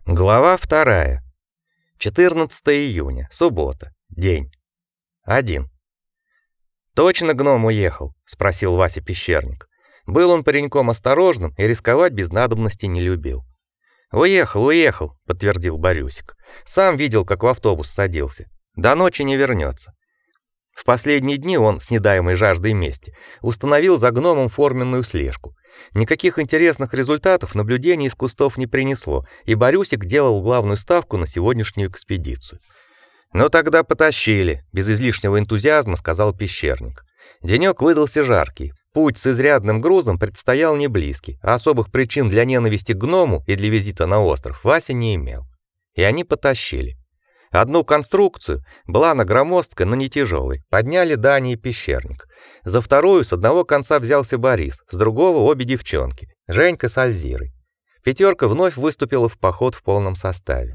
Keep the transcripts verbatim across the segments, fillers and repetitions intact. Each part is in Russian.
Глава вторая. четырнадцатого июня, суббота, день. один. Точно гном уехал, спросил Вася Пещерник. Был он пареньком осторожным и рисковать без надобности не любил. Уехал, уехал, подтвердил Борюсик. Сам видел, как в автобус садился. До ночи не вернется. В последние дни он, с недаемой жаждой мести, установил за гномом форменную слежку. Никаких интересных результатов наблюдение из кустов не принесло, и Борюсик делал главную ставку на сегодняшнюю экспедицию. «Ну тогда потащили», — без излишнего энтузиазма сказал Пещерник. Денёк выдался жаркий. Путь с изрядным грузом предстоял не близкий, а особых причин для ненависти к гному и для визита на остров Вася не имел. И они потащили. Одну конструкцию, была она громоздкая, но не тяжелой, подняли Даня и Пещерник. За вторую с одного конца взялся Борис, с другого обе девчонки, Женька с Альзирой. Пятерка вновь выступила в поход в полном составе.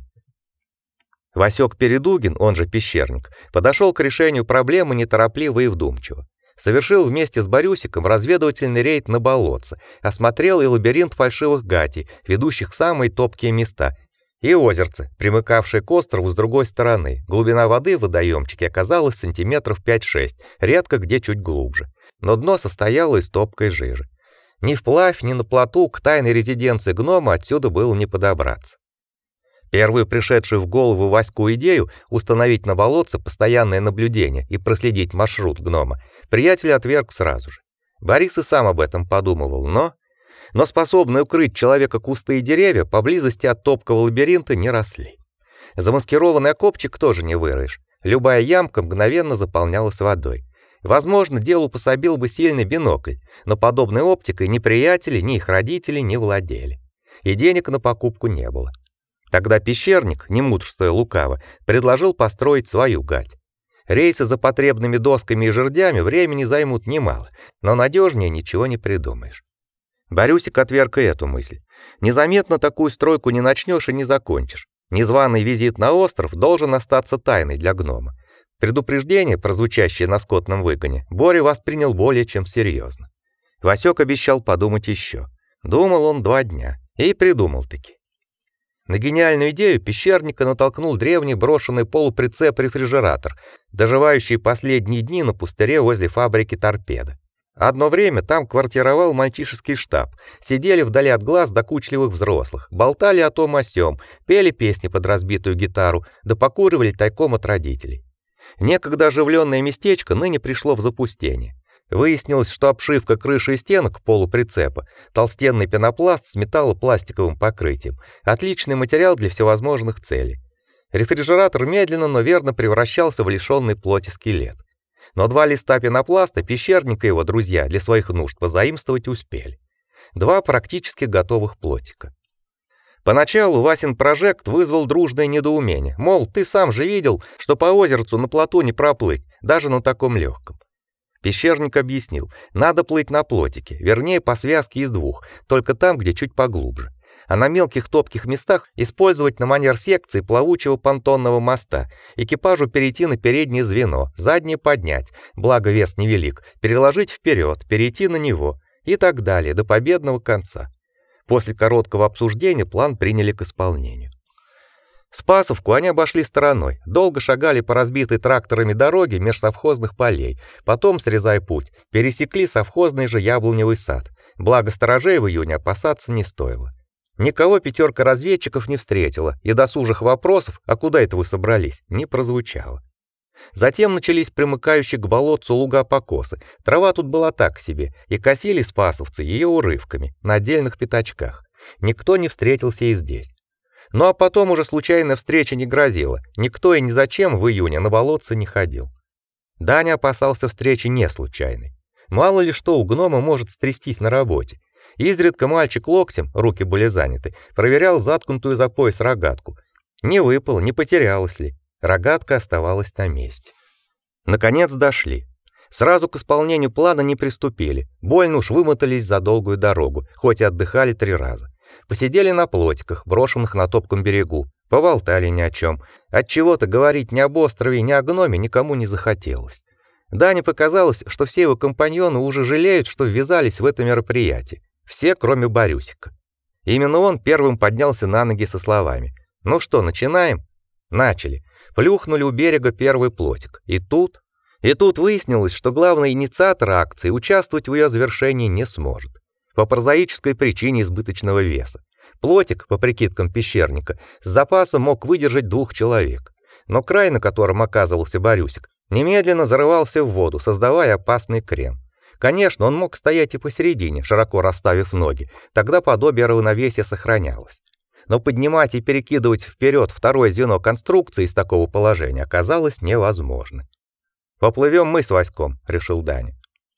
Васек Передугин, он же Пещерник, подошел к решению проблемы неторопливо и вдумчиво. Совершил вместе с Борюсиком разведывательный рейд на болотце, осмотрел и лабиринт фальшивых гатей, ведущих в самые топкие места, и озерце, примыкавшее к острову с другой стороны. Глубина воды в водоемчике оказалась сантиметров пять-шесть, редко где чуть глубже, но дно состояло из топкой жижи. Ни вплавь, ни на плоту к тайной резиденции гнома отсюда было не подобраться. Первую пришедшую в голову Ваську идею установить на болотце постоянное наблюдение и проследить маршрут гнома приятель отверг сразу же. Борис и сам об этом подумывал, но... Но способные укрыть человека кусты и деревья поблизости от топкого лабиринта не росли. Замаскированный окопчик тоже не выроешь. Любая ямка мгновенно заполнялась водой. Возможно, делу пособил бы сильный бинокль, но подобной оптикой ни приятели, ни их родители не владели. И денег на покупку не было. Тогда Пещерник, не мудрствуя лукаво, предложил построить свою гать. Рейсы за потребными досками и жердями времени займут немало, но надежнее ничего не придумаешь. Борюсик отверг и эту мысль. Незаметно такую стройку не начнешь и не закончишь. Незваный визит на остров должен остаться тайной для гнома. Предупреждение, прозвучащее на скотном выгоне, Боря воспринял более чем серьезно. Васек обещал подумать еще. Думал он два дня и придумал-таки. На гениальную идею Пещерника натолкнул древний брошенный полуприцеп-рефрижератор, доживающий последние дни на пустыре возле фабрики торпеда. Одно время там квартировал мальчишеский штаб. Сидели вдали от глаз докучливых взрослых, болтали о том о сём, пели песни под разбитую гитару, да покуривали тайком от родителей. Некогда оживленное местечко ныне пришло в запустение. Выяснилось, что обшивка крыши и стенок полуприцепа, толстенный пенопласт с металлопластиковым покрытием, отличный материал для всевозможных целей. Рефрижератор медленно, но верно превращался в лишённый плоти скелет. Но два листа пенопласта Пещерник и его друзья для своих нужд позаимствовать успели. Два практически готовых плотика. Поначалу Васин прожект вызвал дружное недоумение. Мол, ты сам же видел, что по озерцу на плоту не проплыть, даже на таком легком. Пещерник объяснил: надо плыть на плотике, вернее, по связке из двух, только там, где чуть поглубже. А на мелких топких местах использовать на манер секции плавучего понтонного моста, экипажу перейти на переднее звено, заднее поднять, благо вес невелик, переложить вперед, перейти на него и так далее до победного конца. После короткого обсуждения план приняли к исполнению. Спасовку они обошли стороной, долго шагали по разбитой тракторами дороге меж совхозных полей, потом, срезая путь, пересекли совхозный же яблоневый сад, благо сторожей в июне опасаться не стоило. Никого пятерка разведчиков не встретила, и досужих вопросов, а куда это вы собрались, не прозвучало. Затем начались примыкающие к болотцу луга-покосы. Трава тут была так себе, и косили спасовцы ее урывками, на отдельных пятачках. Никто не встретился и здесь. Ну а потом уже случайная встреча не грозила, никто и ни зачем в июне на болотце не ходил. Даня опасался встречи не случайной. Мало ли что у гнома может стрястись на работе. Изредка мальчик локтем, руки были заняты, проверял заткнутую за пояс рогатку. Не выпал, не потерялась ли. Рогатка оставалась на месте. Наконец дошли. Сразу к исполнению плана не приступили. Больно уж вымотались за долгую дорогу, хоть и отдыхали три раза. Посидели на плотиках, брошенных на топком берегу, поболтали ни о чем. Отчего-то говорить ни об острове, ни о гноме никому не захотелось. Дане показалось, что все его компаньоны уже жалеют, что ввязались в это мероприятие. Все, кроме Борюсика. Именно он первым поднялся на ноги со словами: Ну что, начинаем? Начали. Плюхнули у берега первый плотик. И тут, и тут выяснилось, что главный инициатор акции участвовать в ее завершении не сможет. По прозаической причине избыточного веса. Плотик, по прикидкам пещерника, с запасом мог выдержать двух человек. Но край, на котором оказывался Борюсик, немедленно зарывался в воду, создавая опасный крен. Конечно, он мог стоять и посередине, широко расставив ноги, тогда подобие равновесия сохранялось. Но поднимать и перекидывать вперед второе звено конструкции из такого положения оказалось невозможно. «Поплывем мы с Васьком», — решил Даня.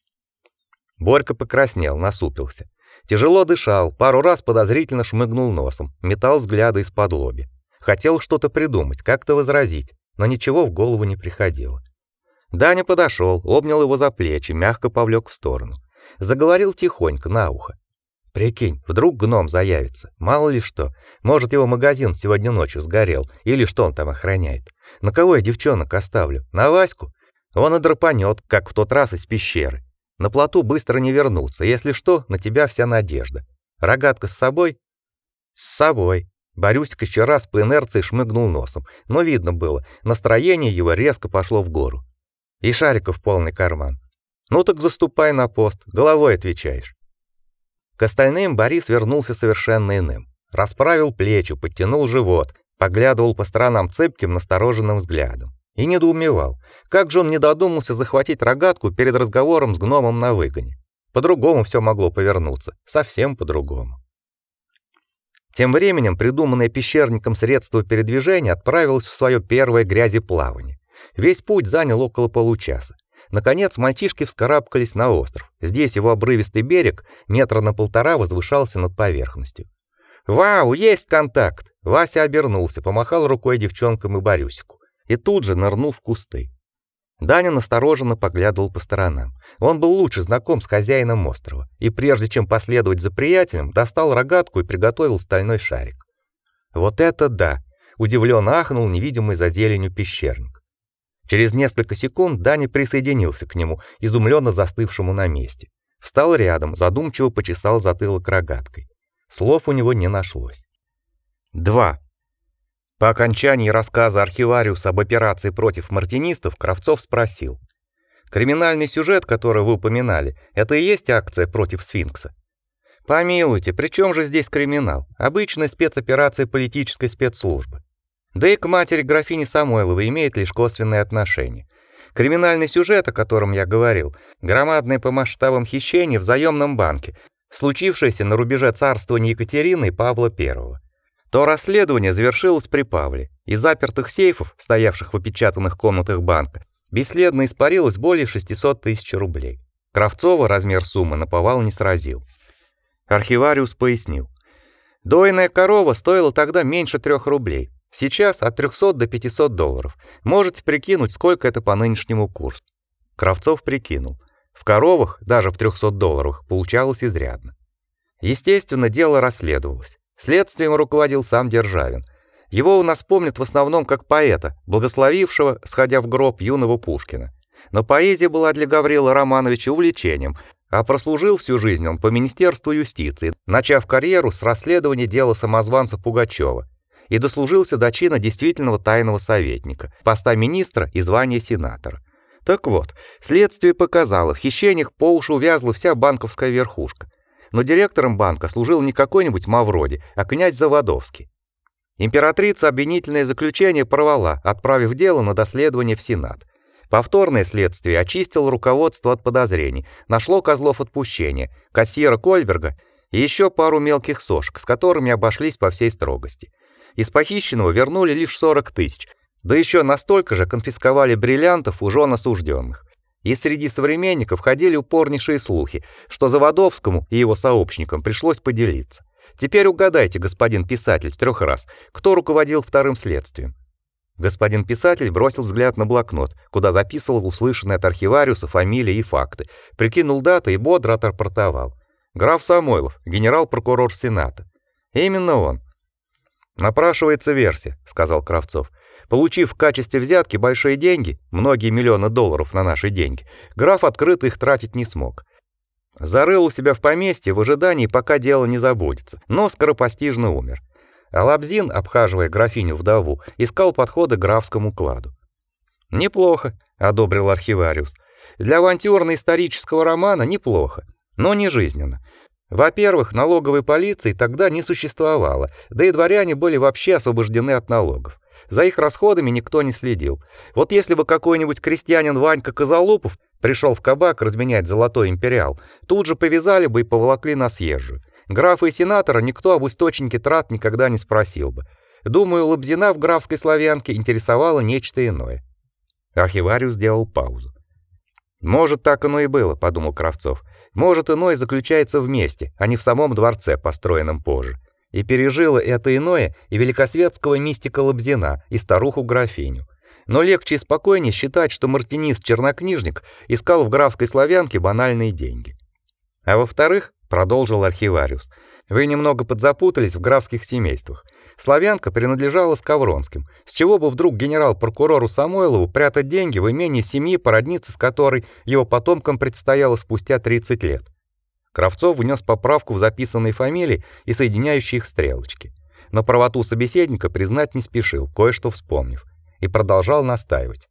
Борька покраснел, насупился. Тяжело дышал, пару раз подозрительно шмыгнул носом, метал взгляды из-под лоби. Хотел что-то придумать, как-то возразить, но ничего в голову не приходило. Даня подошел, обнял его за плечи, мягко повлек в сторону. Заговорил тихонько на ухо. «Прикинь, вдруг гном заявится, мало ли что. Может, его магазин сегодня ночью сгорел, или что он там охраняет. На кого я девчонок оставлю? На Ваську? Он и драпанет, как в тот раз из пещеры. На плоту быстро не вернуться, если что, на тебя вся надежда. Рогатка с собой?» «С собой». Борюсик еще раз по инерции шмыгнул носом, но видно было, настроение его резко пошло в гору. «И шариков полный карман. Ну так заступай на пост, головой отвечаешь». К остальным Борис вернулся совершенно иным. Расправил плечи, подтянул живот, поглядывал по сторонам цепким, настороженным взглядом. И недоумевал, как же он не додумался захватить рогатку перед разговором с гномом на выгоне. По-другому все могло повернуться, совсем по-другому. Тем временем придуманное пещерником средство передвижения отправилось в свое первое грязеплавание. Весь путь занял около получаса. Наконец мальчишки вскарабкались на остров. Здесь его обрывистый берег метра на полтора возвышался над поверхностью. «Вау, есть контакт!» Вася обернулся, помахал рукой девчонкам и Борюсику. И тут же нырнул в кусты. Даня настороженно поглядывал по сторонам. Он был лучше знаком с хозяином острова, и прежде чем последовать за приятелем, достал рогатку и приготовил стальной шарик. Вот это да! Удивленно ахнул невидимый за зеленью пещерник. Через несколько секунд Даня присоединился к нему, изумленно застывшему на месте. Встал рядом, задумчиво почесал затылок рогаткой. Слов у него не нашлось. два. По окончании рассказа архивариуса об операции против мартинистов Кравцов спросил: «Криминальный сюжет, который вы упоминали, это и есть акция против сфинкса?» «Помилуйте, при чем же здесь криминал? Обычная спецоперация политической спецслужбы. Да и к матери графини Самойловой имеет лишь косвенное отношение. Криминальный сюжет, о котором я говорил, громадное по масштабам хищение в заемном банке, случившееся на рубеже царствования Екатерины и Павла Первого. То расследование завершилось при Павле. Из запертых сейфов, стоявших в опечатанных комнатах банка, бесследно испарилось более шестисот тысяч рублей. Кравцова размер суммы наповал не сразил. Архивариус пояснил: «Дойная корова стоила тогда меньше трех рублей. Сейчас от трехсот до пятисот долларов. Можете прикинуть, сколько это по нынешнему курсу». Кравцов прикинул. В коровах, даже в трехсот долларовых, получалось изрядно. Естественно, дело расследовалось. Следствием руководил сам Державин. Его у нас помнят в основном как поэта, благословившего, сходя в гроб, юного Пушкина. Но поэзия была для Гаврила Романовича увлечением, а прослужил всю жизнь он по Министерству юстиции, начав карьеру с расследования дела самозванца Пугачева, и дослужился до чина действительного тайного советника, поста министра и звания сенатора. Так вот, следствие показало, в хищениях по уши увязла вся банковская верхушка. Но директором банка служил не какой-нибудь Мавроди, а князь Заводовский. Императрица обвинительное заключение порвала, отправив дело на доследование в Сенат. Повторное следствие очистило руководство от подозрений, нашло козлов отпущения, кассира Кольберга и еще пару мелких сошек, с которыми обошлись по всей строгости. Из похищенного вернули лишь сорок тысяч, да еще настолько же конфисковали бриллиантов у жен осужденных. И среди современников ходили упорнейшие слухи, что Заводовскому и его сообщникам пришлось поделиться. Теперь угадайте, господин писатель, с трех раз, кто руководил вторым следствием. Господин писатель бросил взгляд на блокнот, куда записывал услышанные от архивариуса фамилии и факты, прикинул даты и бодро отрапортовал. Граф Самойлов, генерал-прокурор Сената. Именно он. «Напрашивается версия», — сказал Кравцов. Получив в качестве взятки большие деньги, многие миллионы долларов на наши деньги, граф открыто их тратить не смог. Зарыл у себя в поместье в ожидании, пока дело не забудется, но скоропостижно умер. а Лобзин, обхаживая графиню-вдову, искал подходы к графскому кладу. «Неплохо», — одобрил архивариус. «Для авантюрно-исторического романа неплохо, но не жизненно. Во-первых, налоговой полиции тогда не существовало, да и дворяне были вообще освобождены от налогов. За их расходами никто не следил. Вот если бы какой-нибудь крестьянин Ванька Козолупов пришел в кабак разменять золотой империал, тут же повязали бы и поволокли на съезжую. Графа и сенатора никто об источнике трат никогда не спросил бы. Думаю, Лобзина в графской славянке интересовало нечто иное». Архивариус сделал паузу. «Может, так оно и было», — подумал Кравцов. «Может, иное заключается в месте, а не в самом дворце, построенном позже. И пережило это иное и великосветского мистика Лобзина, и старуху-графиню. Но легче и спокойнее считать, что мартинист-чернокнижник искал в графской славянке банальные деньги. А во-вторых, продолжил архивариус, вы немного подзапутались в графских семействах. Славянка принадлежала Скавронским. С чего бы вдруг генерал-прокурору Самойлову прятать деньги в имении семьи, породниться с которой его потомкам предстояло спустя тридцать лет? Кравцов внес поправку в записанные фамилии и соединяющие их стрелочки. Но правоту собеседника признать не спешил, кое-что вспомнив, и продолжал настаивать.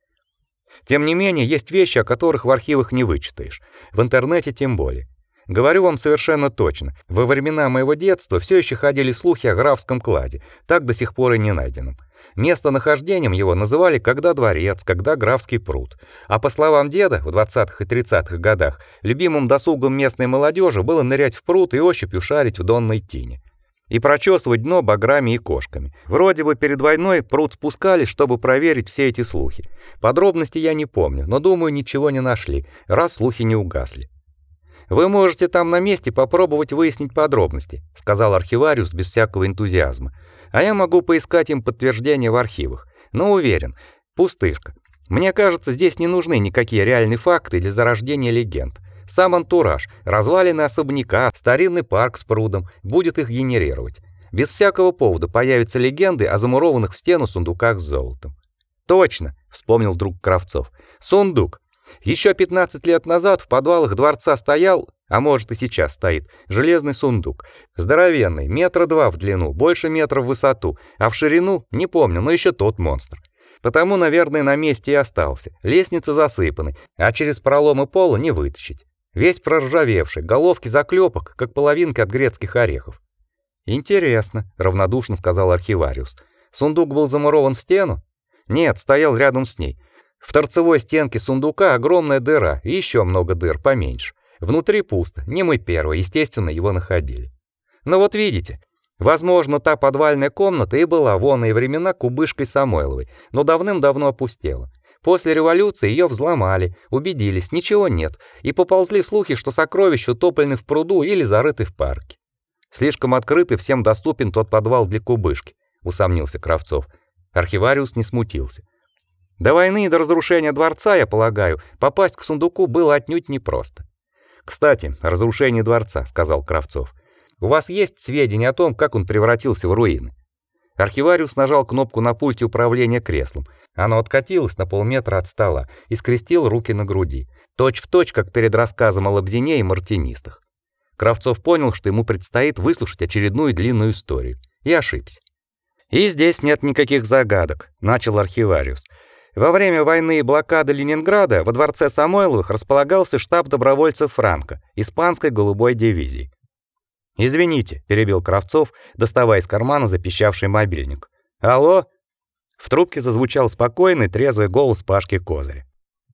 Тем не менее, есть вещи, о которых в архивах не вычитаешь, в интернете тем более. Говорю вам совершенно точно, во времена моего детства все еще ходили слухи о графском кладе, так до сих пор и не найденном. Местонахождением его называли когда дворец, когда графский пруд. А по словам деда, в двадцатых и тридцатых годах любимым досугом местной молодежи было нырять в пруд и ощупью шарить в донной тине. И прочесывать дно баграми и кошками. Вроде бы перед войной пруд спускали, чтобы проверить все эти слухи. Подробностей я не помню, но думаю, ничего не нашли, раз слухи не угасли. «Вы можете там на месте попробовать выяснить подробности», — сказал архивариус без всякого энтузиазма. «А я могу поискать им подтверждения в архивах. Но уверен, пустышка. Мне кажется, здесь не нужны никакие реальные факты для зарождения легенд. Сам антураж, развалины особняка, старинный парк с прудом будет их генерировать. Без всякого повода появятся легенды о замурованных в стену сундуках с золотом». «Точно», — вспомнил вдруг Кравцов. «Сундук. Еще пятнадцать лет назад в подвалах дворца стоял, а может и сейчас стоит, железный сундук. Здоровенный, метра два в длину, больше метра в высоту, а в ширину, не помню, но еще тот монстр. Потому, наверное, на месте и остался. Лестницы засыпаны, а через проломы пола не вытащить. Весь проржавевший, головки заклепок, как половинки от грецких орехов». «Интересно», — равнодушно сказал архивариус. «Сундук был замурован в стену?» «Нет, стоял рядом с ней. В торцевой стенке сундука огромная дыра и еще много дыр поменьше. Внутри пусто, не мы первые, естественно, его находили. Но вот видите, возможно, та подвальная комната и была в оные времена кубышкой Самойловой, но давным-давно опустела. После революции ее взломали, убедились, ничего нет, и поползли слухи, что сокровища утоплены в пруду или зарыты в парке. Слишком открыт и всем доступен тот подвал для кубышки, усомнился Кравцов. Архивариус не смутился. До войны и до разрушения дворца, я полагаю, попасть к сундуку было отнюдь непросто. «Кстати, о разрушении дворца», — сказал Кравцов. «У вас есть сведения о том, как он превратился в руины?» Архивариус нажал кнопку на пульте управления креслом. Оно откатилось на полметра от стола и скрестил руки на груди, точь-в-точь, как перед рассказом о Лобзине и мартинистах. Кравцов понял, что ему предстоит выслушать очередную длинную историю, и ошибся. «И здесь нет никаких загадок», — начал архивариус. Во время войны и блокады Ленинграда во дворце Самойловых располагался штаб добровольцев Франко, испанской голубой дивизии. «Извините», — перебил Кравцов, доставая из кармана запищавший мобильник. «Алло?» В трубке зазвучал спокойный, трезвый голос Пашки Козыря.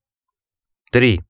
Три.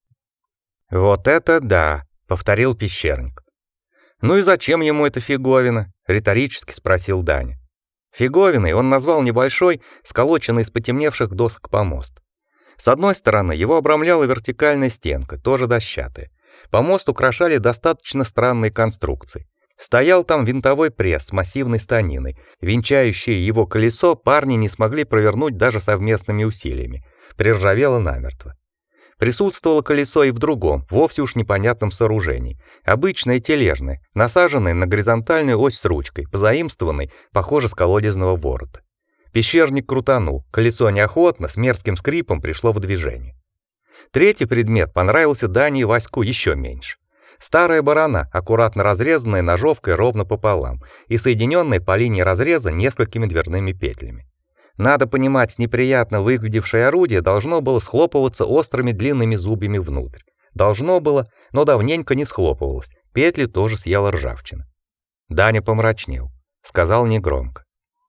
«Вот это да», — повторил пещерник. «Ну и зачем ему эта фиговина?» — риторически спросил Даня. Фиговиной он назвал небольшой, сколоченный из потемневших досок помост. С одной стороны его обрамляла вертикальная стенка, тоже дощатая. Помост украшали достаточно странные конструкции. Стоял там винтовой пресс с массивной станиной. Венчающее его колесо парни не смогли провернуть даже совместными усилиями. Приржавело намертво. Присутствовало колесо и в другом, вовсе уж непонятном сооружении. Обычное тележное, насаженное на горизонтальную ось с ручкой, позаимствованной, похоже, с колодезного ворота. Пещерник крутанул, колесо неохотно, с мерзким скрипом пришло в движение. Третий предмет понравился Дане и Ваську еще меньше. Старая барана, аккуратно разрезанная ножовкой ровно пополам и соединенная по линии разреза несколькими дверными петлями. Надо понимать, неприятно выглядевшее орудие должно было схлопываться острыми длинными зубьями внутрь. Должно было, но давненько не схлопывалось. Петли тоже съела ржавчина. Даня помрачнел, сказал негромко: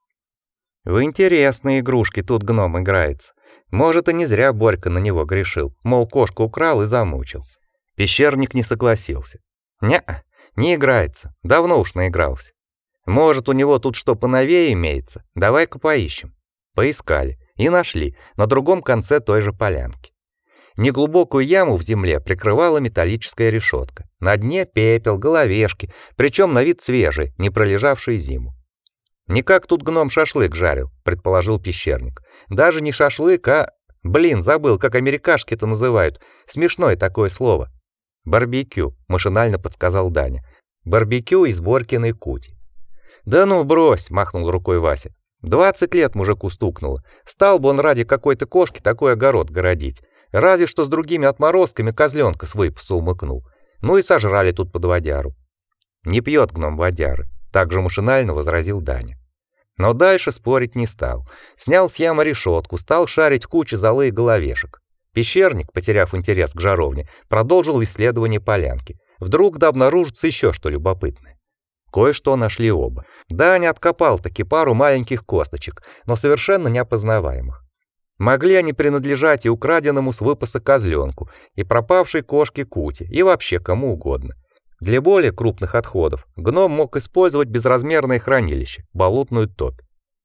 "В интересные игрушки тут гном играется. Может, и не зря Борька на него грешил, мол, кошку украл и замучил". Пещерник не согласился. "Не-а, не играется. Давно уж наигрался. Может, у него тут что поновее имеется. Давай-ка поищем". Поискали и нашли на другом конце той же полянки. Неглубокую яму в земле прикрывала металлическая решетка. На дне пепел, головешки, причем на вид свежие, не пролежавшие зиму. "Не как тут гном шашлык жарил", предположил пещерник. "Даже не шашлык, а... Блин, забыл, как америкашки это называют. Смешное такое слово". "Барбекю", машинально подсказал Даня. "Барбекю из Борькиной кути". "Да ну брось", махнул рукой Вася. Двадцать лет мужику стукнуло. Стал бы он ради какой-то кошки такой огород городить. Разве что с другими отморозками козленка с выпаса умыкнул. Ну и сожрали тут под водяру. "Не пьет гном водяры", также машинально возразил Даня. Но дальше спорить не стал. Снял с ямы решетку, стал шарить в куче золы и головешек. Пещерник, потеряв интерес к жаровне, продолжил исследование полянки. Вдруг да обнаружится еще что любопытное. Кое-что нашли оба. Даня откопал таки пару маленьких косточек, но совершенно неопознаваемых. Могли они принадлежать и украденному с выпаса козленку, и пропавшей кошке Кути, и вообще кому угодно. Для более крупных отходов гном мог использовать безразмерное хранилище, болотную топь.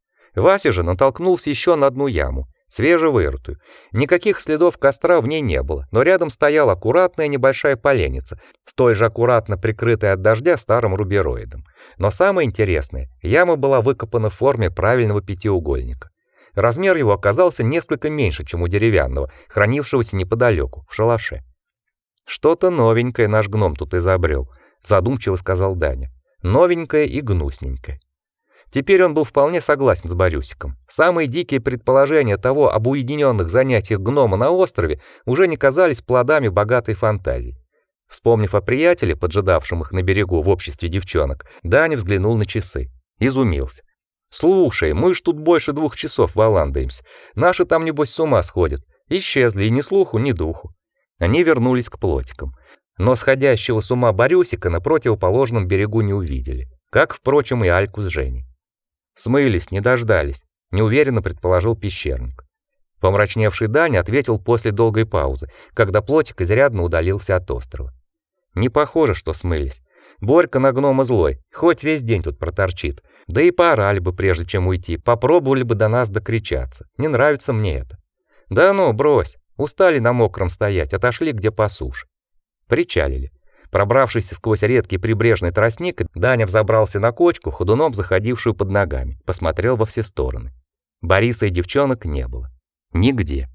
Вася же натолкнулся еще на одну яму, свежевырытую. Никаких следов костра в ней не было, но рядом стояла аккуратная небольшая поленница, столь же аккуратно прикрытая от дождя старым рубероидом. Но самое интересное, яма была выкопана в форме правильного пятиугольника. Размер его оказался несколько меньше, чем у деревянного, хранившегося неподалеку, в шалаше. "Что-то новенькое наш гном тут изобрел», — задумчиво сказал Даня. "Новенькое и гнусненькое". Теперь он был вполне согласен с Борюсиком. Самые дикие предположения того об уединенных занятиях гнома на острове уже не казались плодами богатой фантазии. Вспомнив о приятеле, поджидавшем их на берегу в обществе девчонок, Даня взглянул на часы. Изумился. "Слушай, мы ж тут больше двух часов валандаемся. Наши там, небось, с ума сходят. Исчезли и ни слуху, ни духу". Они вернулись к плотикам. Но сходящего с ума Борюсика на противоположном берегу не увидели. Как, впрочем, и Альку с Женей. "Смылись, не дождались", неуверенно предположил пещерник. Помрачневший Даня ответил после долгой паузы, когда плотик изрядно удалился от острова. "Не похоже, что смылись. Борька на гнома злой, хоть весь день тут проторчит. Да и поорали бы, прежде чем уйти, попробовали бы до нас докричаться. Не нравится мне это". "Да ну, брось. Устали на мокром стоять, отошли где по суше". Причалили. Пробравшись сквозь редкий прибрежный тростник, Даня взобрался на кочку, ходуном заходившую под ногами, посмотрел во все стороны. Бориса и девчонок не было. Нигде.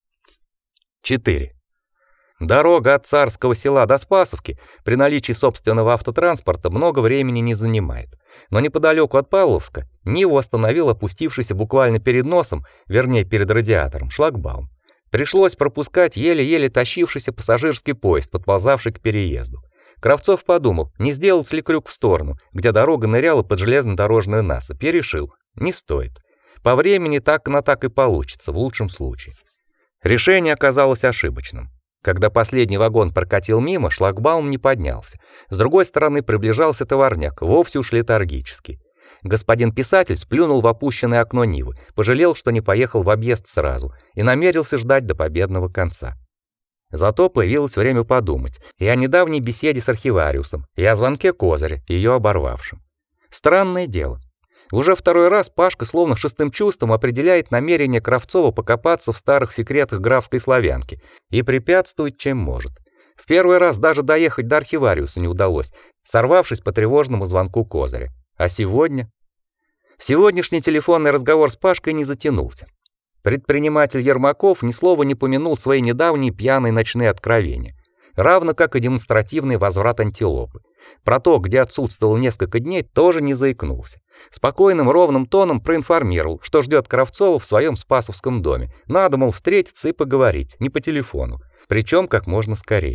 четыре. Дорога от Царского села до Спасовки при наличии собственного автотранспорта много времени не занимает. Но неподалеку от Павловска Ниву остановил опустившийся буквально перед носом, вернее перед радиатором, шлагбаум. Пришлось пропускать еле-еле тащившийся пассажирский поезд, подползавший к переезду. Кравцов подумал, не сделать ли крюк в сторону, где дорога ныряла под железнодорожную насыпь, и решил, не стоит. По времени так на так и получится, в лучшем случае. Решение оказалось ошибочным. Когда последний вагон прокатил мимо, шлагбаум не поднялся. С другой стороны приближался товарняк, вовсе уж летаргический. Господин писатель сплюнул в опущенное окно Нивы, пожалел, что не поехал в объезд сразу, и намерился ждать до победного конца. Зато появилось время подумать и о недавней беседе с архивариусом, и о звонке Козыря, ее оборвавшем. Странное дело. Уже второй раз Пашка словно шестым чувством определяет намерение Кравцова покопаться в старых секретах графской славянки и препятствует, чем может. В первый раз даже доехать до архивариуса не удалось, сорвавшись по тревожному звонку Козыря. А сегодня? Сегодняшний телефонный разговор с Пашкой не затянулся. Предприниматель Ермаков ни слова не помянул свои недавние пьяные ночные откровения, равно как и демонстративный возврат антилопы. Про то, где отсутствовал несколько дней, тоже не заикнулся. Спокойным ровным тоном проинформировал, что ждет Кравцова в своем Спасовском доме. Надо, мол, встретиться и поговорить, не по телефону, причем как можно скорее.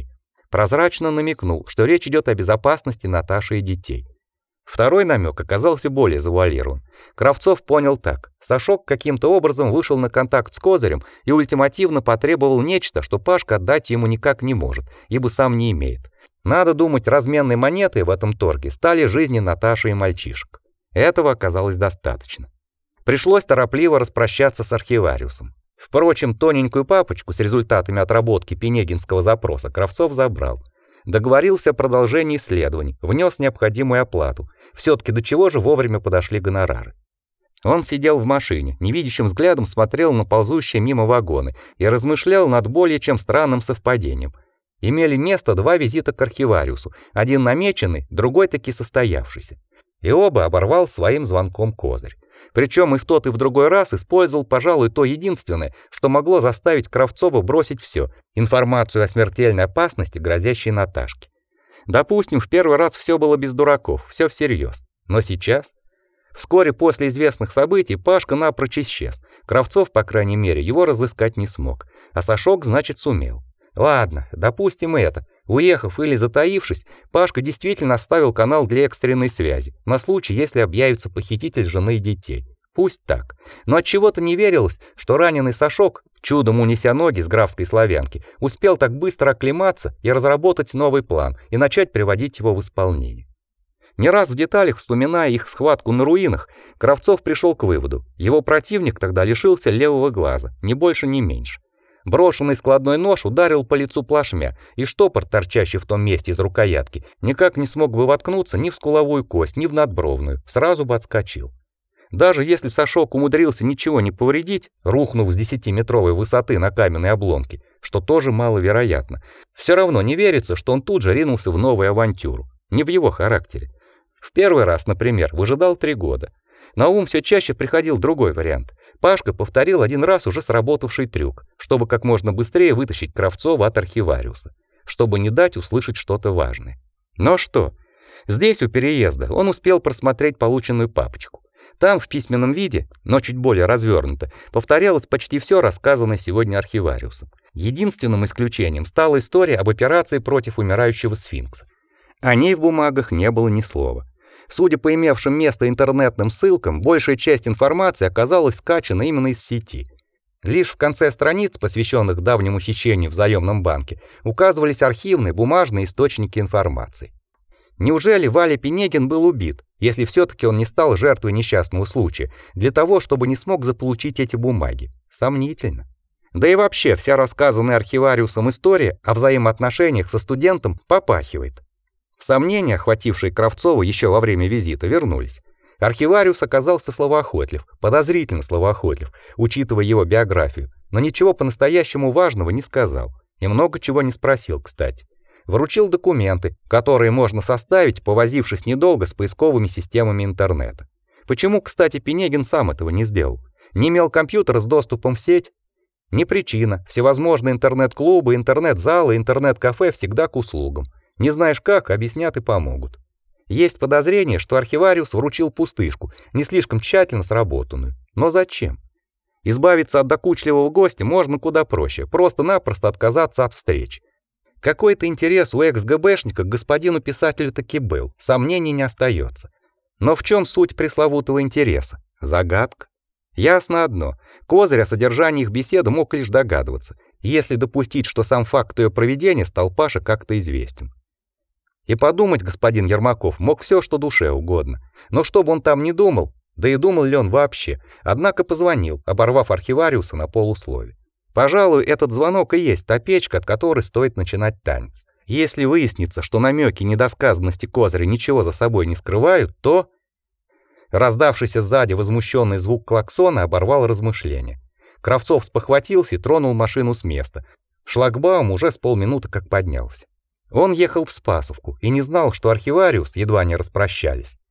прозрачно намекнул, что речь идет о безопасности Наташи и детей. Второй намек оказался более завуалирован. Кравцов понял так: Сашок каким-то образом вышел на контакт с Козырем и ультимативно потребовал нечто, что Пашка отдать ему никак не может, ибо сам не имеет. Надо думать, разменной монетой в этом торге стали жизни Наташи и мальчишек. Этого оказалось достаточно. Пришлось торопливо распрощаться с архивариусом. Впрочем, тоненькую папочку с результатами отработки пенегинского запроса Кравцов забрал. Договорился о продолжении исследований, внес необходимую оплату. Все-таки до чего же вовремя подошли гонорары. Он сидел в машине, невидящим взглядом смотрел на ползущие мимо вагоны и размышлял над более чем странным совпадением. Имели место два визита к архивариусу, один намеченный, другой таки состоявшийся. И оба оборвал своим звонком Козырь. Причем и в тот, и в другой раз использовал, пожалуй, то единственное, что могло заставить Кравцова бросить все — информацию о смертельной опасности, грозящей Наташке. Допустим, в первый раз все было без дураков, все всерьез. Но сейчас... Вскоре после известных событий Пашка напрочь исчез. Кравцов, по крайней мере, его разыскать не смог. А Сашок, значит, сумел. Ладно, допустим это. Уехав или затаившись, Пашка действительно оставил канал для экстренной связи, на случай, если объявится похититель жены и детей. Пусть так. Но от чего-то не верилось, что раненый Сашок, чудом унеся ноги с графской славянки, успел так быстро оклематься и разработать новый план и начать приводить его в исполнение. Не раз в деталях вспоминая их схватку на руинах, Кравцов пришел к выводу: его противник тогда лишился левого глаза, ни больше, ни меньше. Брошенный складной нож ударил по лицу плашмя, и штопор, торчащий в том месте из рукоятки, никак не смог бы воткнуться ни в скуловую кость, ни в надбровную, сразу бы отскочил. Даже если Сашок умудрился ничего не повредить, рухнув с десятиметровой высоты на каменные обломки, что тоже маловероятно, все равно не верится, что он тут же ринулся в новую авантюру. Не в его характере. В первый раз, например, выжидал три года. На ум все чаще приходил другой вариант. Пашка повторил один раз уже сработавший трюк, чтобы как можно быстрее вытащить Кравцова от архивариуса, чтобы не дать услышать что-то важное. Но что? Здесь у переезда он успел просмотреть полученную папочку. Там в письменном виде, но чуть более развернуто, повторялось почти все рассказанное сегодня архивариусом. Единственным исключением стала история об операции против умирающего сфинкса. О ней в бумагах не было ни слова. Судя по имевшим место интернетным ссылкам, большая часть информации оказалась скачана именно из сети. Лишь в конце страниц, посвященных давнему хищению в заемном банке, указывались архивные, бумажные источники информации. Неужели Валя Пенегин был убит, если все-таки он не стал жертвой несчастного случая, для того, чтобы не смог заполучить эти бумаги? Сомнительно. Да и вообще, вся рассказанная архивариусом история о взаимоотношениях со студентом попахивает. Сомнения, охватившие Кравцова еще во время визита, вернулись. Архивариус оказался словоохотлив, подозрительно словоохотлив, учитывая его биографию, но ничего по-настоящему важного не сказал, и много чего не спросил, кстати. Вручил документы, которые можно составить, повозившись недолго с поисковыми системами интернета. Почему, кстати, Пенегин сам этого не сделал? Не имел компьютера с доступом в сеть? Не причина. Всевозможные интернет-клубы, интернет-залы, интернет-кафе всегда к услугам. Не знаешь как, объяснят и помогут. Есть подозрение, что архивариус вручил пустышку, не слишком тщательно сработанную. Но зачем? Избавиться от докучливого гостя можно куда проще, просто-напросто отказаться от встреч. Какой-то интерес у экс-ГБшника к господину писателю таки был, сомнений не остается. Но в чем суть пресловутого интереса? Загадка. Ясно одно: Козырь о содержании их беседы мог лишь догадываться, если допустить, что сам факт ее проведения стал Паше как-то известен. И подумать господин Ермаков мог все, что душе угодно. Но чтобы он там не думал, да и думал ли он вообще, однако позвонил, оборвав архивариуса на полуслове. Пожалуй, этот звонок и есть та печка, от которой стоит начинать танец. Если выяснится, что намеки недосказанности Козыря ничего за собой не скрывают, то... Раздавшийся сзади возмущенный звук клаксона оборвал размышления. Кравцов спохватился и тронул машину с места. Шлагбаум уже с полминуты как поднялся. Он ехал в Спасовку и не знал, что архивариус, едва не распрощались,